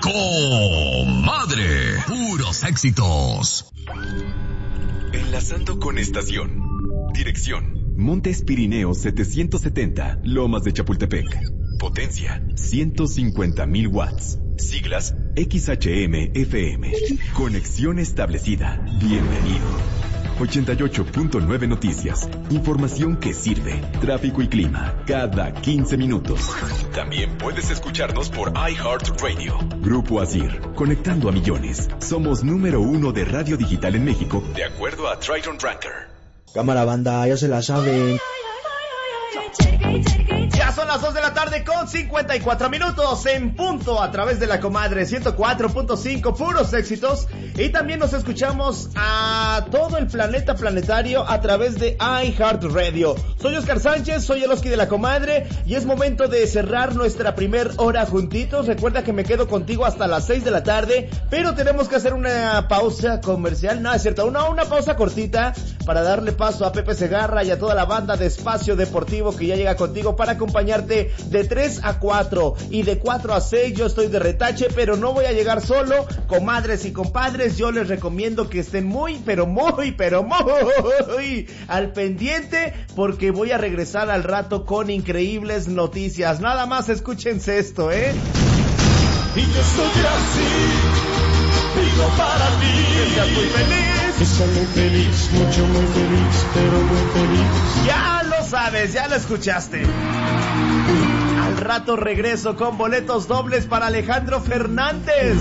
Comadre, puros éxitos. Enlazando con estación. Dirección: Montes Pirineos 770, Lomas de Chapultepec. Potencia: 150,000 watts. Siglas: XHM-FM. Conexión establecida. Bienvenido. 88.9 Noticias. Información que sirve. Tráfico y clima cada 15 minutos. También puedes escucharnos por iHeartRadio. Grupo Asir, conectando a millones. Somos número 1 de radio digital en México, de acuerdo a Triton Ranker. Cámara banda, ya se la saben. Ya son las 2 de la tarde con 54 minutos en punto a través de la Comadre 104.5, puros éxitos. Y también nos escuchamos a todo el planeta planetario a través de iHeartRadio. Soy Oscar Sánchez, soy el Oski de la Comadre y es momento de cerrar nuestra primer hora juntitos. Recuerda que me quedo contigo hasta las 6 de la tarde, pero tenemos que hacer una pausa comercial. No, es cierto, una pausa cortita para darle paso a Pepe Segarra y a toda la banda de Espacio Deportivo que ya llega contigo para acompañarte de 3 a 4 y de 4 a 6. Yo estoy de retache, pero no voy a llegar solo. Comadres y compadres, yo les recomiendo que estén muy al pendiente, porque voy a regresar al rato con increíbles noticias. Nada más escúchense esto, Y yo soy así, vivo para ti. Que seas muy feliz. Que seas muy feliz, mucho muy feliz, pero muy feliz. Ya lo sabes, ya lo escuchaste. Al rato regreso con boletos dobles para Alejandro Fernández.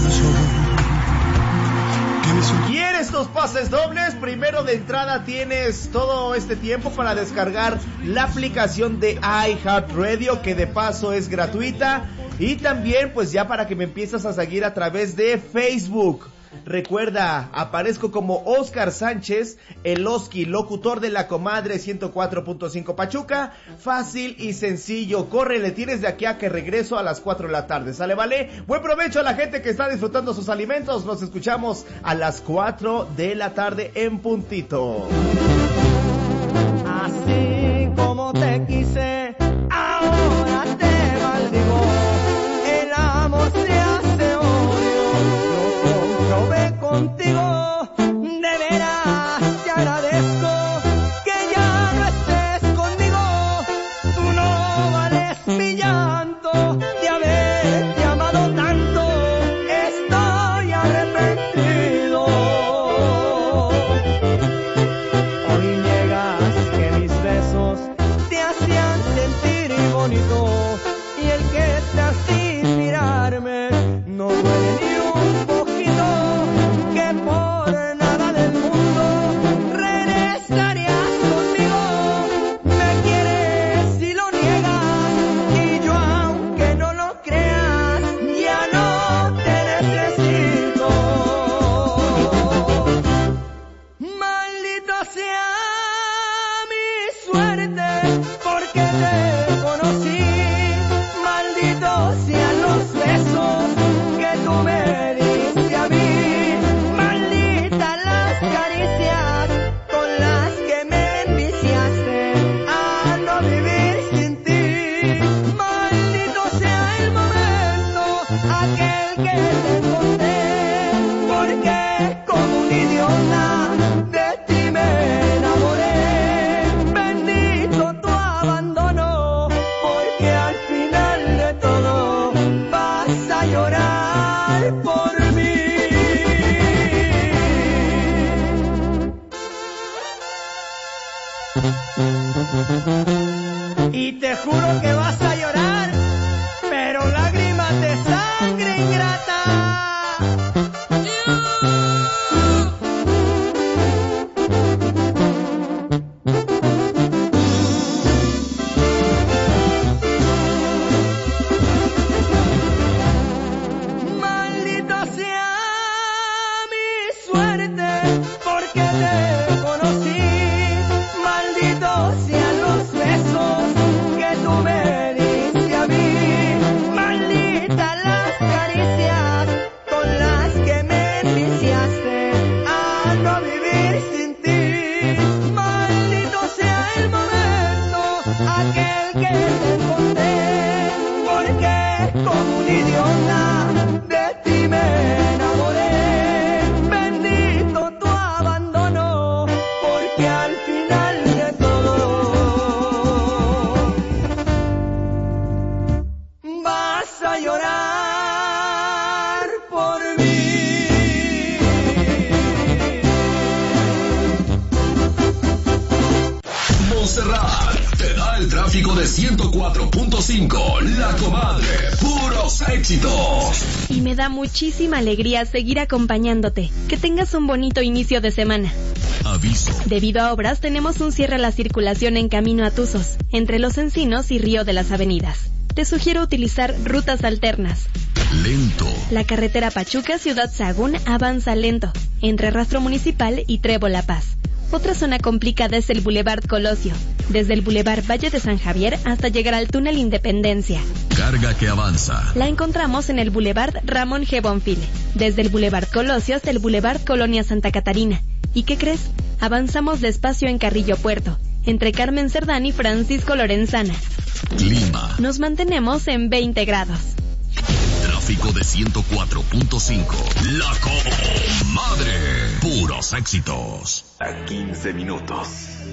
¿Quieres tus pases dobles? Primero de entrada tienes todo este tiempo para descargar la aplicación de iHeartRadio, que de paso es gratuita. Y también pues ya para que me empieces a seguir a través de Facebook. Recuerda, aparezco como Oscar Sánchez, el Oski, locutor de la Comadre 104.5 Pachuca. Fácil y sencillo, córrele, tienes de aquí a que regreso a las 4 de la tarde, ¿sale, vale? Buen provecho a la gente que está disfrutando sus alimentos. Nos escuchamos a las 4 de la tarde en puntito. Así como te quise, ahora te maldigo. El amor se hace odio, lo comprobé contigo. De veras te agradezco que ya no estés conmigo. Tú no vales mi llanto de haberte amado tanto. Estoy arrepentido. Hoy niegas que mis besos te hacían sentir bonito, y el que te hace mirarme no duele ni un poquito. Que por nada del mundo regresarías conmigo. Me quieres y lo niegas, y yo aunque no lo creas ya no te necesito. Maldito sea mi suerte porque te conocí. Malditos sean los besos que tú me diste a mí. Malditas las caricias con las que me enviciaste a no vivir sin ti. Maldito sea el momento aquel que te encontré, porque como un idiota de ti me enamoré. Bendito tu abandono, porque al final de todo vas a llorar por mí. Y te juro que vas a llorar, pero lágrimas de sangre ingrata. Maldito sea mi suerte porque te conocí. Malditos sean los besos que tú me diste a mí. Maldita la Tráfico de 104.5, La Comadre, puros éxitos. Y me da muchísima alegría seguir acompañándote. Que tengas un bonito inicio de semana. Aviso. Debido a obras, tenemos un cierre a la circulación en camino a Tuzos, entre Los Encinos y Río de las Avenidas. Te sugiero utilizar rutas alternas. Lento. La carretera Pachuca-Ciudad Sagún avanza lento, entre Rastro Municipal y Trevo La Paz. Otra zona complicada es el Boulevard Colosio, desde el Boulevard Valle de San Javier hasta llegar al Túnel Independencia. Carga que avanza. La encontramos en el Boulevard Ramón G. Bonfil, desde el Boulevard Colosio hasta el Boulevard Colonia Santa Catarina. ¿Y qué crees? Avanzamos despacio en Carrillo Puerto, entre Carmen Cerdán y Francisco Lorenzana. Clima. Nos mantenemos en 20 grados. Tráfico de 104.5. La Comadre. Puros éxitos. A 15 minutos.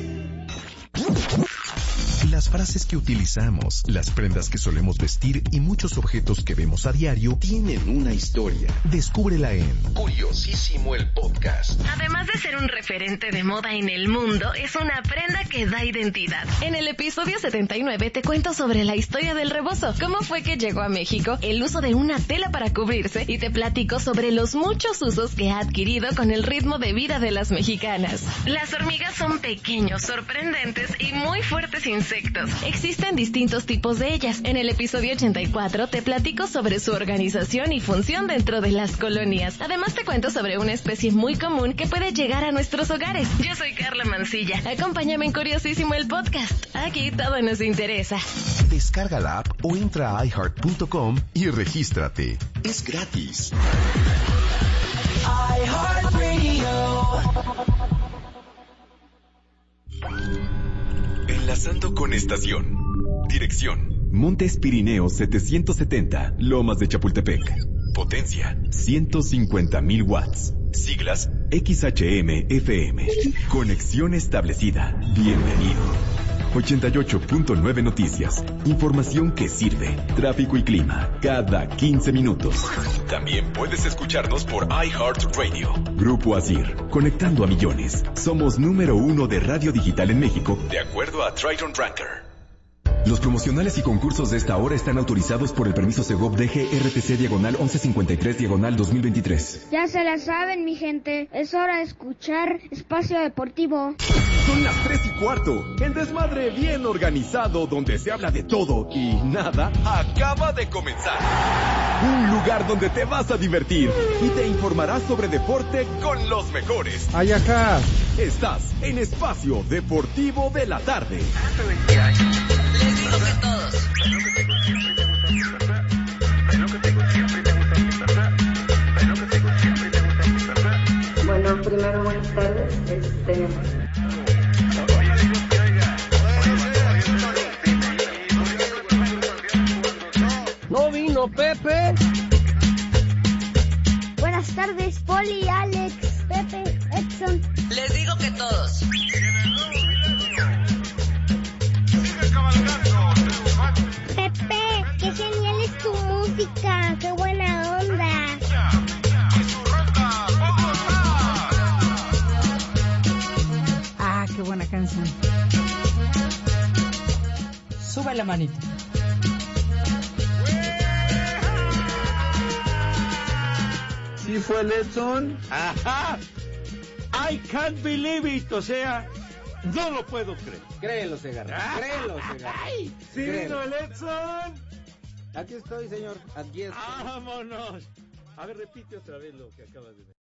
Las frases que utilizamos, las prendas que solemos vestir y muchos objetos que vemos a diario tienen una historia. Descúbrela en Curiosísimo el Podcast. Además de ser un referente de moda en el mundo, es una prenda que da identidad. En el episodio 79 te cuento sobre la historia del rebozo, cómo fue que llegó a México, el uso de una tela para cubrirse y te platico sobre los muchos usos que ha adquirido con el ritmo de vida de las mexicanas. Las hormigas son pequeños, sorprendentes y muy fuertes insectos. Existen distintos tipos de ellas. En el episodio 84 te platico sobre su organización y función dentro de las colonias. Además te cuento sobre una especie muy común que puede llegar a nuestros hogares. Yo soy Carla Mancilla. Acompáñame en Curiosísimo el Podcast. Aquí todo nos interesa. Descarga la app o entra a iHeart.com y regístrate. Es gratis. Enlazando con estación. Dirección: Montes Pirineos 770, Lomas de Chapultepec. Potencia: 150,000 watts. Siglas: XHM-FM. Conexión establecida. Bienvenido. 88.9 Noticias. Información que sirve. Tráfico y clima. Cada 15 minutos. También puedes escucharnos por iHeartRadio. Grupo Asir. Conectando a millones. Somos número 1 de radio digital en México, de acuerdo a Triton Ranker. Los promocionales y concursos de esta hora están autorizados por el permiso Segov DG RTC Diagonal 1153 Diagonal 2023. Ya se la saben, mi gente. Es hora de escuchar Espacio Deportivo. Son las 3:15. El desmadre bien organizado donde se habla de todo y nada acaba de comenzar. Un lugar donde te vas a divertir y te informarás sobre deporte con los mejores. Ay, ajá. Estás en Espacio Deportivo de la Tarde. Les digo que todos. Bueno, primero buenas tardes. No vino Pepe. Buenas tardes, Poli, Alex, Pepe, Edson. Les digo que todos. Pepe, qué genial es tu música, qué buena onda. Ah, qué buena canción. Sube la manita. ¿Sí fue el Edson? Ajá. I can't believe it. O sea, no lo puedo creer. Créelo, Segarra. Créelo, Segarra. ¡Ay! ¡Sí vino el Edson! Aquí estoy, señor. Aquí estoy. ¡Vámonos! A ver, repite otra vez lo que acabas de decir.